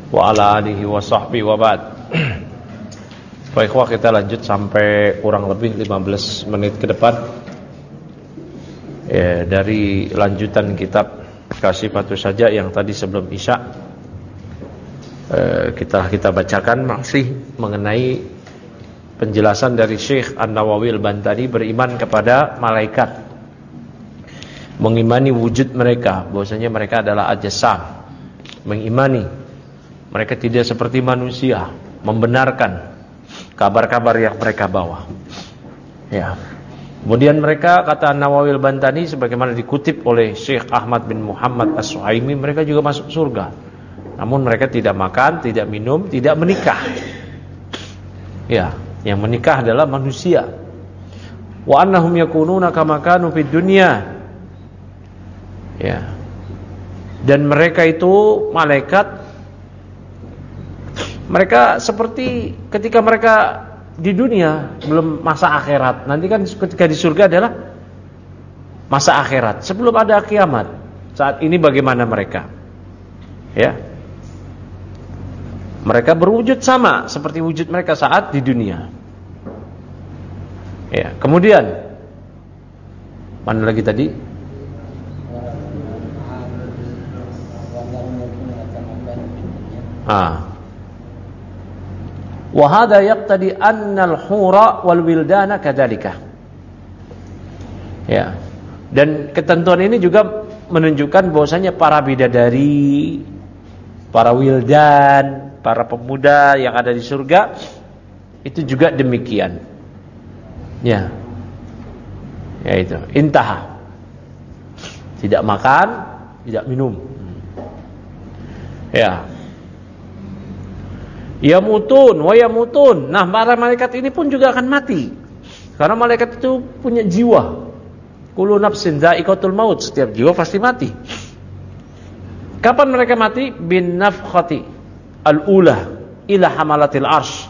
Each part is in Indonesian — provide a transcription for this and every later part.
wa ala alihi wa sahbihi wa ba'd. Baik, kita lanjut sampai kurang lebih 15 menit ke depan ya, dari lanjutan kitab Kasifatu Saja yang tadi sebelum Isya kita bacakan, masih mengenai penjelasan dari Syekh An-Nawawi Al-Bantani beriman kepada malaikat, mengimani wujud mereka, bahwasanya mereka adalah ajsam, mengimani mereka tidak seperti manusia, membenarkan kabar-kabar yang mereka bawa. Ya. Kemudian mereka, kata Nawawi Al-Bantani sebagaimana dikutip oleh Syekh Ahmad bin Muhammad As-Suhaimi, mereka juga masuk surga. Namun mereka tidak makan, tidak minum, tidak menikah. Ya, yang menikah adalah manusia. Wa annahum yakununa kama kanu fid dunya. Ya. Dan mereka itu malaikat, mereka seperti ketika mereka di dunia, belum masa akhirat. Nanti kan ketika di surga adalah masa akhirat, sebelum ada kiamat. Saat ini bagaimana mereka? Ya. Mereka berwujud sama seperti wujud mereka saat di dunia. Ya, kemudian mana lagi tadi? Wa hadha yaqtadi anna al-hura wal wildana kadzalika. Ya. Dan ketentuan ini juga menunjukkan bahwasanya para bidadari, para wildan, para pemuda yang ada di surga itu juga demikian. Ya. Yaitu intaha. Tidak makan, tidak minum. Ya. Yamutun wa yamutun. Nah, para malaikat ini pun juga akan mati. Karena malaikat itu punya jiwa. Kullu nafsin dha'iqatul maut. Setiap jiwa pasti mati. Kapan mereka mati? Bin nafkhati al-ula ila hamalatil arsh.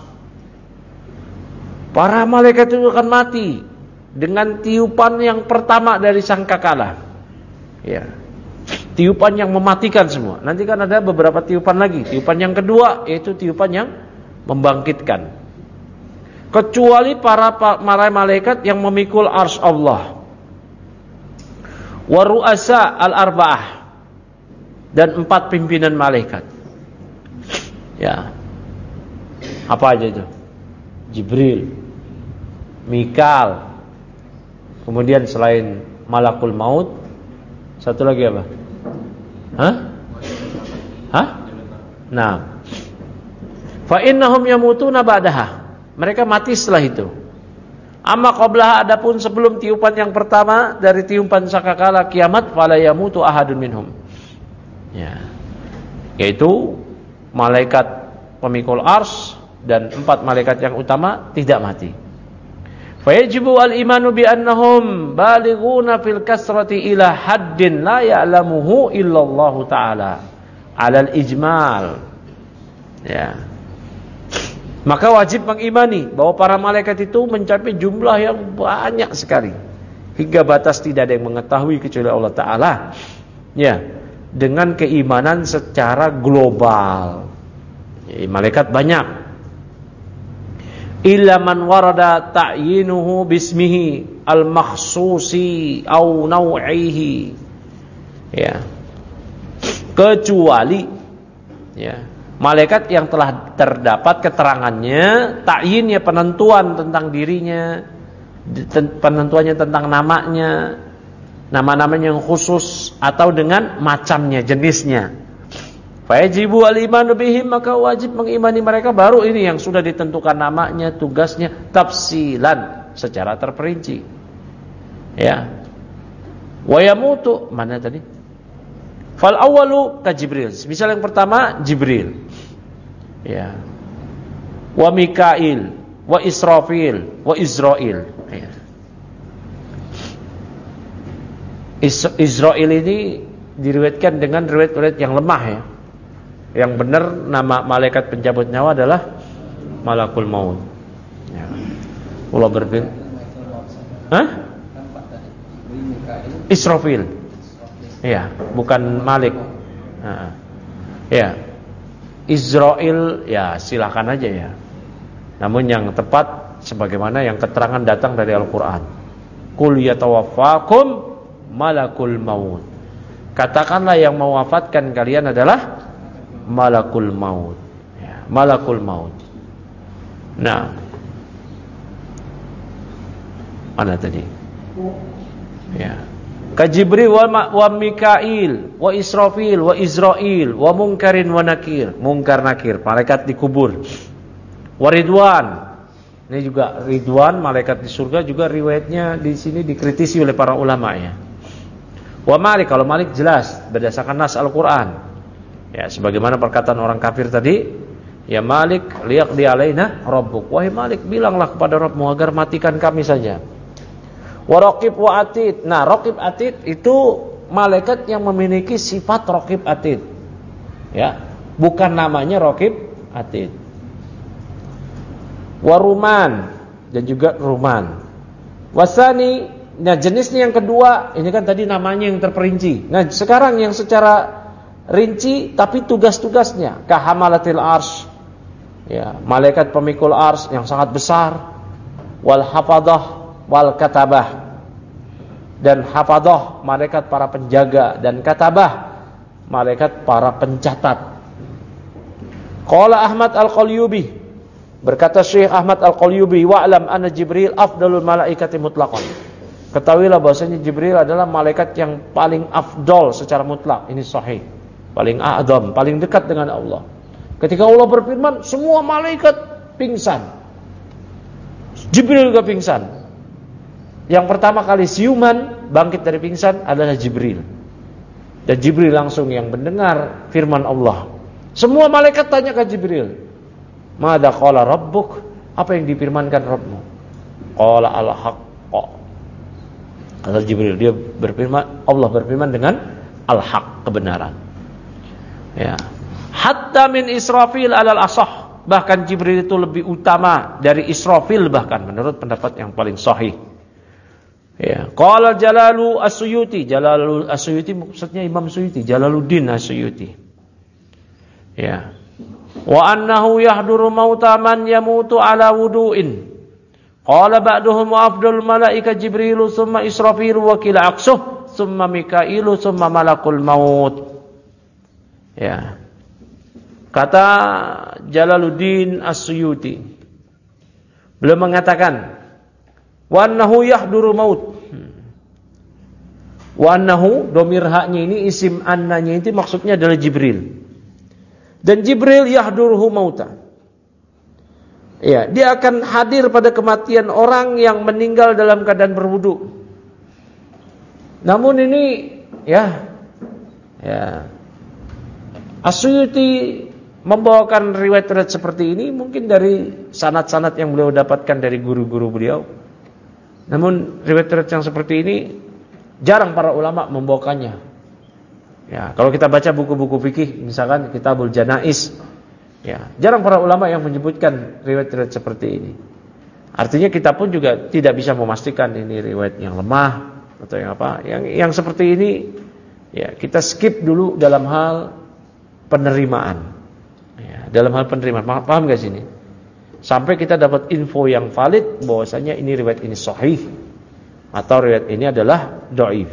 Para malaikat itu akan mati dengan tiupan yang pertama dari sangkakala. Ya. Tiupan yang mematikan semua. Nanti kan ada beberapa tiupan lagi. Tiupan yang kedua yaitu tiupan yang membangkitkan. Kecuali para malaikat yang memikul arsy Allah. Wa ru'asa al-arba'ah, dan 4 pimpinan malaikat. Ya. Apa aja itu? Jibril, Mikal. Kemudian selain Malakul Maut, satu lagi apa? Nah, fa innahum yamutuna ba'daha. Mereka mati setelah itu. Amma qablaha, adapun sebelum tiupan yang pertama dari tiupan sangkakala kiamat, fala yamutu ahadun minhum. Ya. Yaitu malaikat pemikul arsy dan 4 malaikat yang utama tidak mati. Fayajibu al-imanu bi annahum balighuna fil kasrati ila haddin la ya'lamuhu illallahu ta'ala alal ijmal. Ya. Maka wajib mengimani bahwa para malaikat itu mencapai jumlah yang banyak sekali, hingga batas tidak ada yang mengetahui kecuali Allah Ta'ala. Ya, dengan keimanan secara global. Ya, malaikat banyak. Illa man warada ta'yinuhu bismihi al-makhsusi au naw'ihi. Ya. Kecuali ya, malaikat yang telah terdapat keterangannya, ta'yinnya, penentuan tentang dirinya, penentuannya tentang namanya, nama-namanya yang khusus atau dengan macamnya, jenisnya. Fayajibu al-imanu bihim, maka wajib mengimani mereka. Baru ini yang sudah ditentukan namanya, tugasnya, tafsilan, secara terperinci. Ya. Wa yamutu, mana tadi? Fal awwalu ka Jibril. Misal yang pertama Jibril. Ya. Wa Mikail, wa Israfil, wa Israil. Ya. Israil ini diriwayatkan dengan riwayat-riwayat yang lemah ya. Yang benar nama malaikat pencabut nyawa adalah Malakul Maut. Ya. Allah berfirman. Israfil. Iya, bukan Malik. Nah, ya. Israel ya silakan aja ya. Namun yang tepat sebagaimana yang keterangan datang dari Al-Qur'an. Qul yatawaffakum malakul maut. Katakanlah yang mewafatkan kalian adalah malakul maut. Ya, malakul maut. Nah, mana tadi? Ya. Ka Jibril wa Mikail wa Israfil wa Izrail wa Munkarin wa Nakir. Munkar Nakir, malaikat di kubur. Wa Ridwan. Ini juga Ridwan, malaikat di surga juga riwayatnya di sini dikritisi oleh para ulama ya. Wa Malik, kalau Malik jelas berdasarkan nas Al-Qur'an. Ya, sebagaimana perkataan orang kafir tadi, ya Malik liyaqdi alaina rabbuk. Wahai Malik, bilanglah kepada Rabbmu agar matikan kami saja. Wa Raqib wa Atid. Nah, Raqib Atid itu malaikat yang memiliki sifat Raqib Atid. Ya, bukan namanya Raqib Atid. Wa Ruman, dan juga Ruman. Wasani, nah jenisnya yang kedua, ini kan tadi namanya yang terperinci. Nah, sekarang yang secara rinci tapi tugas-tugasnya kahamalatil arsy. Ya, malaikat pemikul arsy yang sangat besar. Wal hafadah wal katabah, dan hafadah malaikat para penjaga, dan katabah malaikat para pencatat. Qala Ahmad Al-Qalyubi, berkata Syekh Ahmad Al-Qalyubi, wa'lam anna Jibril afdalul malaikati mutlaqan. Ketahuilah bahwasanya Jibril adalah malaikat yang paling afdal secara mutlak. Ini sahih. Paling a'zam, paling dekat dengan Allah. Ketika Allah berfirman, semua malaikat pingsan. Jibril juga pingsan. Yang pertama kali siuman bangkit dari pingsan adalah Jibril. Dan Jibril langsung yang mendengar firman Allah. Semua malaikat tanya ke Jibril, "Madza qala rabbuk?" Apa yang difirmankan Rabbmu? Qala al-haqq. Kata Jibril, dia berfirman, Allah berfirman dengan al-haq, kebenaran. Ya. Hatta min Israfil alal asah. Bahkan Jibril itu lebih utama dari Israfil, bahkan menurut pendapat yang paling sahih. Ya, qala Jalalu As-Suyuti. Jalalu As-Suyuti maksudnya Imam Suyuti, Jalaluddin As-Suyuti. Ya. Wa annahu yahduru mauta man yamutu ala wudu'in. Qala ba'duhum wa afdalul malaika Jibrilu summa Israfilu wa kila aksuh summa Mikailu summa malakul maut. Ya. Kata Jalaluddin As-Suyuti, beliau mengatakan wa annahu yahduru maut. Wa annahu, domir haknya ini, isim annanya itu maksudnya adalah Jibril. Dan Jibril yahduruhu mauta. Ya, dia akan hadir pada kematian orang yang meninggal dalam keadaan berwudu. Namun ini ya As-Suyuti membawakan riwayat seperti ini mungkin dari sanad-sanad yang beliau dapatkan dari guru-guru beliau. Namun riwayat yang seperti ini jarang para ulama membawakannya. Ya, kalau kita baca buku-buku fikih, misalkan Kitabul Janaiz, ya, jarang para ulama yang menyebutkan riwayat-riwayat seperti ini. Artinya kita pun juga tidak bisa memastikan ini riwayat yang lemah atau yang apa. Yang seperti ini ya kita skip dulu dalam hal penerimaan. Ya, dalam hal penerimaan, paham gak sini? Sampai kita dapat info yang valid bahwasanya ini riwayat ini sahih atau riwayat ini adalah dhaif.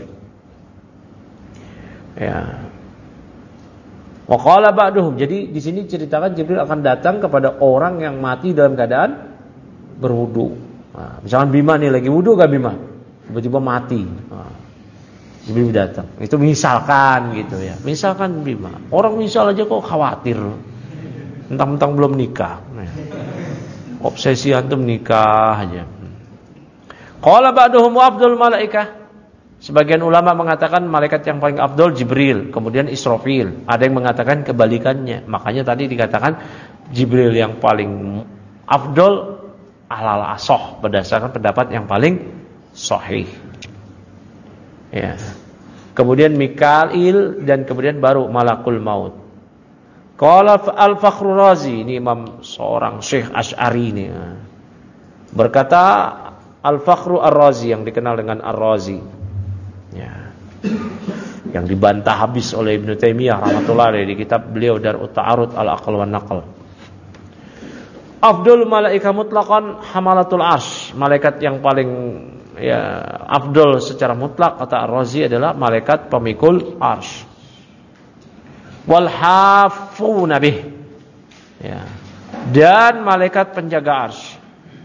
Ya. Wa qala ba'duhum. Jadi di sini ceritakan Jibril akan datang kepada orang yang mati dalam keadaan berwudu. Nah, misalkan Bima nih lagi wudu gak Bima? Tiba-tiba mati. Nah, Jibril datang. Itu misalkan gitu ya. Misalkan Bima. Orang misal aja kok khawatir. Mentang-mentang belum nikah. Nah, obsesi antum nikah aja. Qala ba'duhum wa afdalul malaikah. Sebagian ulama mengatakan malaikat yang paling afdal Jibril, kemudian Israfil. Ada yang mengatakan kebalikannya. Makanya tadi dikatakan Jibril yang paling afdal alal asah, berdasarkan pendapat yang paling sahih. Ya. Kemudian Mikail dan kemudian baru malakul maut. Qala Al-Fakhrur Razi, ini imam seorang Syekh Asy'ari ini. Berkata Al-Fakhru Ar-Razi yang dikenal dengan Ar-Razi. Ya. yang dibantah habis oleh Ibnu Taimiyah rahmatullah alaihi di kitab beliau Dar'ut Ta'arud al-Aql wan Naql. Afdal malaika mutlaqan hamalatul arsy, malaikat yang paling afdal secara mutlak kata Ar-Razi adalah malaikat pemikul arsy. Wal hafuna bih, dan malaikat penjaga arsy.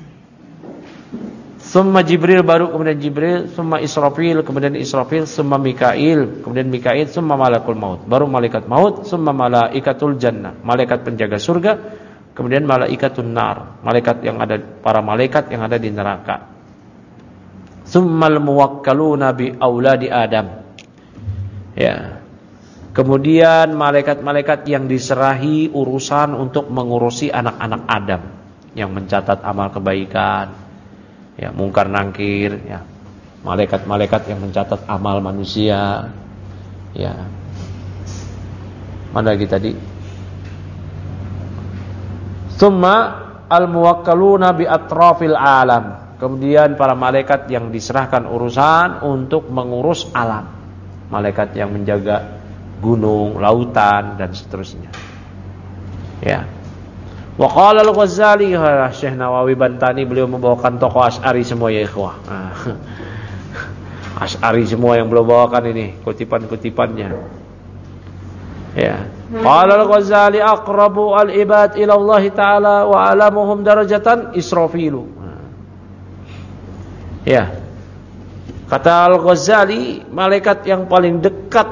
Summa Jibril, baru kemudian Jibril, summa Israfil, kemudian Israfil, summa Mikail, kemudian Mikail, summa malakul maut, baru malaikat maut, summa malaikatul jannah, malaikat penjaga surga, kemudian malaikatun nar, malaikat yang ada, para malaikat yang ada di neraka. Summal muwakkaluna bi auladi Adam. Kemudian malaikat-malaikat yang diserahi urusan untuk mengurusi anak-anak Adam, yang mencatat amal kebaikan, mungkar nangkir, malaikat-malaikat yang mencatat amal manusia. Mana lagi tadi? Summa al-muwakkaluna bi atrafil alam. Kemudian para malaikat yang diserahkan urusan untuk mengurus alam. Malaikat yang menjaga gunung, lautan dan seterusnya. Wa qala al-Ghazali, Syekh Nawawi Bantani, beliau membawakan tokoh Asy'ari semua ya ikhwah. Asy'ari semua yang beliau bawakan ini kutipan-kutipannya. Qala al-Ghazali aqrabu al-ibad ila Allah taala wa alamuhum darajatan Israfilu. Kata al-Ghazali, malaikat yang paling dekat,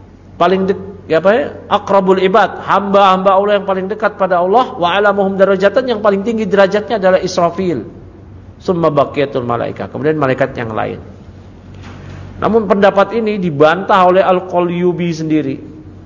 aqrabul ibad, hamba-hamba Allah yang paling dekat pada Allah, wa alamuhum darajatan, yang paling tinggi derajatnya adalah Israfil. Summa baqiyatul malaika, kemudian malaikat yang lain. Namun pendapat ini dibantah oleh Al-Qalyubi sendiri.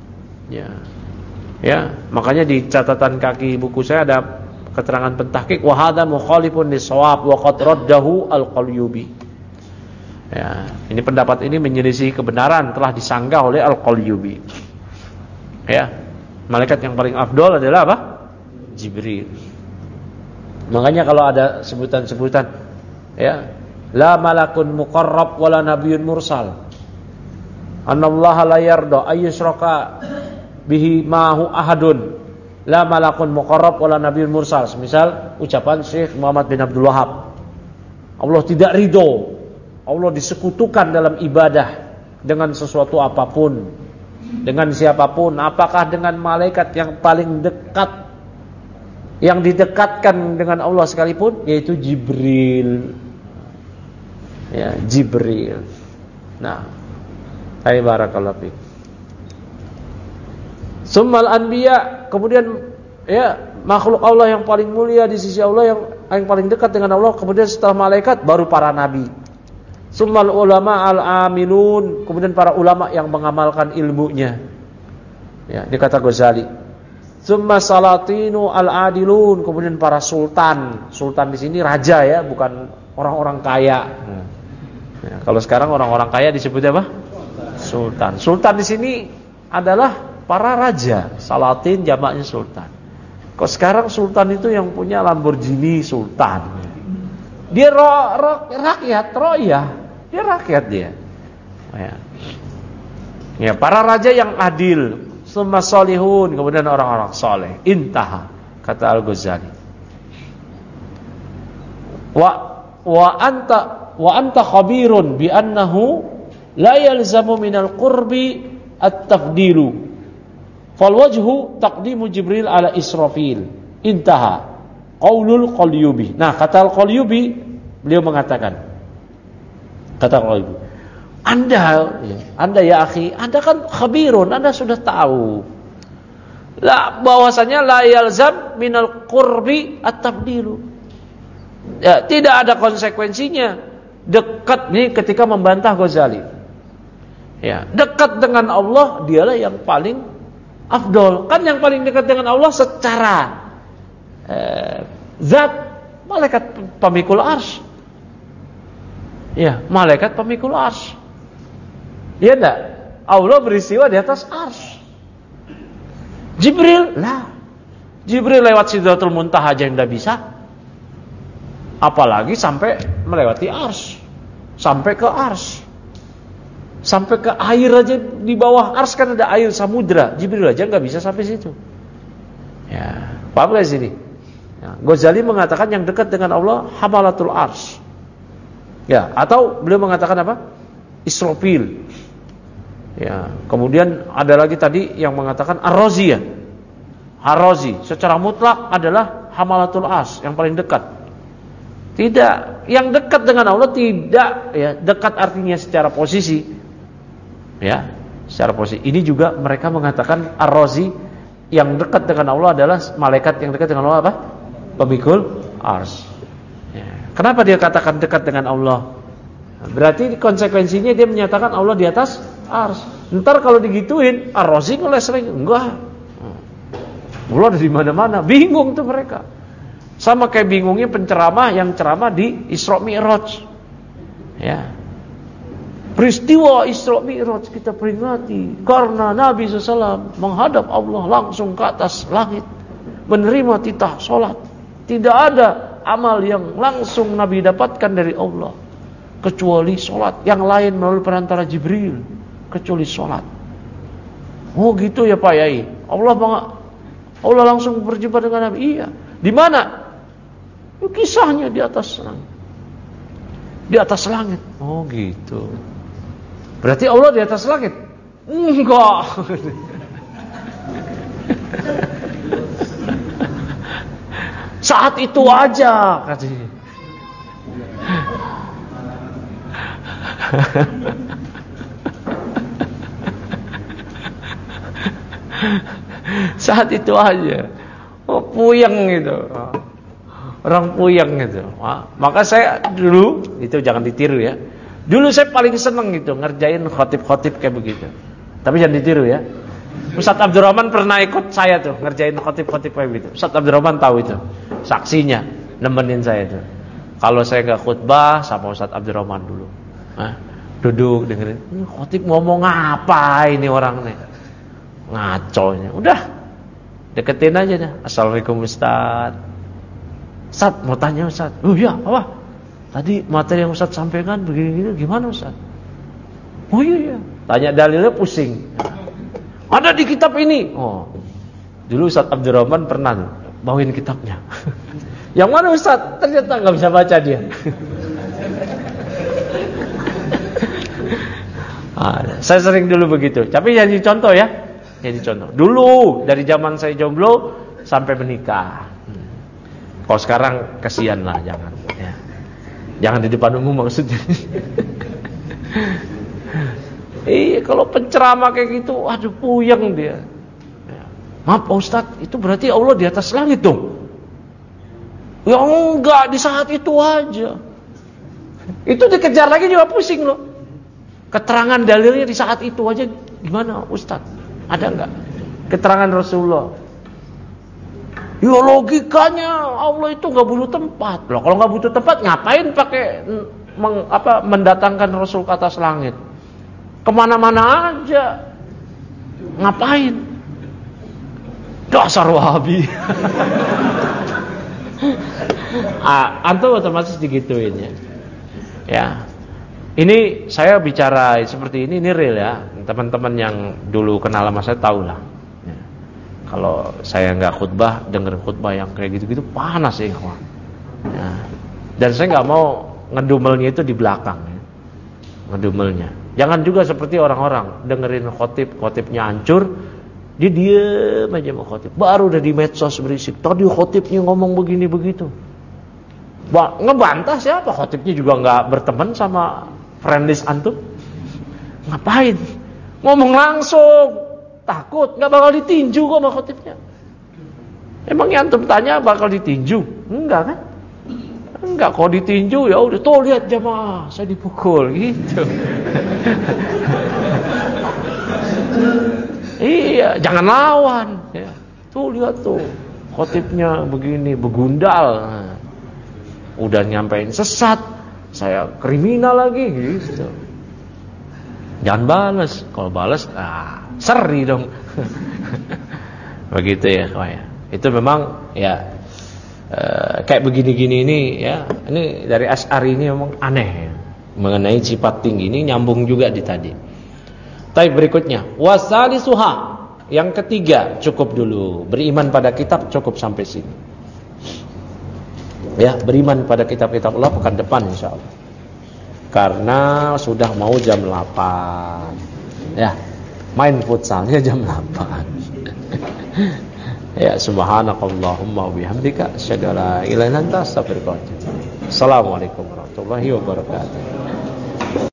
Makanya di catatan kaki buku saya ada keterangan pentahqiq, wa hadza mukhalifun lis-shawab wa qad raddahu Al-Qalyubi. Ini pendapat ini menyelisih kebenaran, telah disanggah oleh Al-Qalyubi. Malaikat yang paling afdol adalah apa? Jibril. Makanya kalau ada sebutan-sebutan, la malakun muqarrab wala nabiyyun mursal, anallaha la yarda ayyushraka bihi ma'hu ahadun, la malakun muqarrab wala nabiyyun mursal. Semisal ucapan Syekh Muhammad bin Abdul Wahhab, Allah tidak ridho, Allah disekutukan dalam ibadah dengan sesuatu apapun, dengan siapapun, apakah dengan malaikat yang paling dekat, yang didekatkan dengan Allah sekalipun, yaitu Jibril. Jibril. Nah, barakallahu fiik. Summal anbiya, kemudian makhluk Allah yang paling mulia di sisi Allah, yang paling dekat dengan Allah, kemudian setelah malaikat baru para nabi. Summal ulama al-amilun, kemudian para ulama yang mengamalkan ilmunya. Dia kata Ghazali. Summa salatinu al-adilun, kemudian para sultan. Sultan di sini raja bukan orang-orang kaya. Kalau sekarang orang-orang kaya disebut apa? Sultan. Sultan di sini adalah para raja. Salatin jamaknya sultan. Kok sekarang sultan itu yang punya Lamborghini sultan. Dia rakyat, royah. Dia rakyat dia. Para raja yang adil. Summa solihun, kemudian orang-orang soleh. Intaha, kata Al-Ghazali. Wa anta khabirun bi annahu la yalzamu minal qurbi at-tafdilu. Fal wajhu taqdimu Jibril ala Israfil. Intaha. Qaulul Qalyubi. Nah, kata Al-Qalyubi, beliau mengatakan, kata Al-Qalyubi, Anda ya akhi, Anda kan khabirun, Anda sudah tahu bahwasanya la yalzam minal qurbi at-tabdilu. Tidak ada konsekuensinya dekat nih ketika membantah Ghazali. Dekat dengan Allah dialah yang paling afdol. Kan yang paling dekat dengan Allah secara zat, malaikat pemikul arsy. Malaikat pemikul arsy. Iya enggak? Allah beristiwa di atas arsy. Jibril lewat Sidratul Muntaha aja enggak bisa. Apalagi sampai melewati arsy, sampai ke arsy. Sampai ke air aja, di bawah ars kan ada air samudra. Jibril aja nggak bisa sampai situ. Ya, paham gak sini? Ya, Ghazali mengatakan yang dekat dengan Allah hamalatul ars. Ya, atau beliau mengatakan apa? Israfil. Ya, kemudian ada lagi tadi yang mengatakan Ar-Razi ya. Ar-Razi secara mutlak adalah hamalatul ars, yang paling dekat. Tidak, yang dekat dengan Allah tidak ya, dekat artinya secara posisi. Ya, secara posisi. Ini juga mereka mengatakan Ar-Razi yang dekat dengan Allah adalah malaikat yang dekat dengan Allah apa? Pemikul ars. Ya. Kenapa dia katakan dekat dengan Allah? Berarti konsekuensinya dia menyatakan Allah di atas ars. Ntar kalau digituin, Ar-Razi ngeles lagi. Enggak. Allah ada di mana-mana. Bingung tuh mereka. Sama kayak bingungnya penceramah yang ceramah di Isra Mi'raj. Ya. Peristiwa Isra Mi'raj kita peringati karena Nabi SAW menghadap Allah langsung ke atas langit, menerima titah salat. Tidak ada amal yang langsung Nabi dapatkan dari Allah kecuali salat. Yang lain melalui perantara Jibril kecuali salat. Oh gitu ya Pak Yai. Allah langsung berjumpa dengan Nabi. Iya. Di mana? Kisahnya di atas langit. Di atas langit. Oh gitu. Berarti Allah di atas langit? Enggak. Saat itu aja katanya. Saat itu aja. Oh, puyeng gitu. Orang puyeng gitu. Maka saya dulu, itu jangan ditiru ya. Dulu saya paling seneng gitu ngerjain khotib-khotib kayak begitu. Tapi jangan ditiru ya. Ustaz Abdurrahman pernah ikut saya tuh ngerjain khotib-khotib kayak begitu. Ustaz Abdurrahman tahu itu. Saksinya nemenin saya tuh. Kalau saya enggak khutbah sama Ustaz Abdurrahman dulu. Duduk dengerin. Khotib ngomong apa ini orang nih? Ngaconya. Udah. Deketin aja dah. Assalamualaikum Ustaz. Ustaz mau tanya Ustaz. Oh iya, apa? Tadi materi yang Ustaz sampaikan begini-gini, gimana Ustaz? Oh iya. Tanya dalilnya pusing. Ada di kitab ini. Oh. Dulu Ustaz Abdurrahman pernah bawain kitabnya. Yang mana Ustaz? Ternyata enggak bisa baca dia. Saya sering dulu begitu. Tapi jadi contoh ya. Jadi contoh. Dulu dari zaman saya jomblo sampai menikah. Kalau sekarang kasihan lah, jangan ya. Jangan di depan umum maksudnya. Iya, kalau penceramah kayak gitu, aduh puyeng dia. Ya. Maaf Pak Ustadz, itu berarti Allah di atas langit dong. Ya enggak, di saat itu aja. Itu dikejar lagi juga pusing loh. Keterangan dalilnya di saat itu aja gimana Ustadz? Ada enggak? Keterangan Rasulullah. Ya logikanya Allah itu nggak butuh tempat. Loh, kalau nggak butuh tempat ngapain pakai mendatangkan Rasul ke atas langit? Kemana-mana aja. Ngapain? Dasar Wahabi. Antum otomatis digituin ya. Ya. Ini saya bicara seperti ini real ya. Teman-teman yang dulu kenal sama saya tahu lah. Kalau saya nggak khutbah, dengerin khutbah yang kayak gitu-gitu panas ya, kawan. Ya. Dan saya nggak mau ngedumelnya itu di belakang, ya. Ngedumelnya. Jangan juga seperti orang-orang dengerin khotibnya hancur, dia diem aja mau khotib. Baru udah di medsos berisik. Tadi khotibnya ngomong begini begitu. Ngebantah siapa? Khotibnya juga nggak berteman sama friendlist antum. Ngapain? Ngomong langsung. Takut, gak bakal ditinju kok sama khotibnya. Emangnya antum tanya bakal ditinju? Enggak kan? Enggak, kalau ditinju ya udah tuh lihat jamaah, saya dipukul gitu. Iya, jangan lawan ya. Tuh lihat tuh, khotibnya begini, begundal. Nah, udah nyampein sesat, saya kriminal lagi gitu. Jangan balas, kalau balas seri dong. Begitu ya, itu memang ya kayak begini-gini ini ya. Ini dari Asy'ari ini memang aneh ya. Mengenai sifat tinggi ini nyambung juga di tadi. Taib berikutnya, wasalisuha. Yang ketiga, cukup dulu. Beriman pada kitab cukup sampai sini. Ya, beriman pada kitab-kitab Allah pekan depan insyaallah. Karena sudah mau jam 8. Ya, main futsalnya jam 8. Ya, subhanakallahumma wa bihamdika asyhadu an la ilaha illa anta astaghfiruka wa atubu ilaik. Assalamualaikum warahmatullahi wabarakatuh.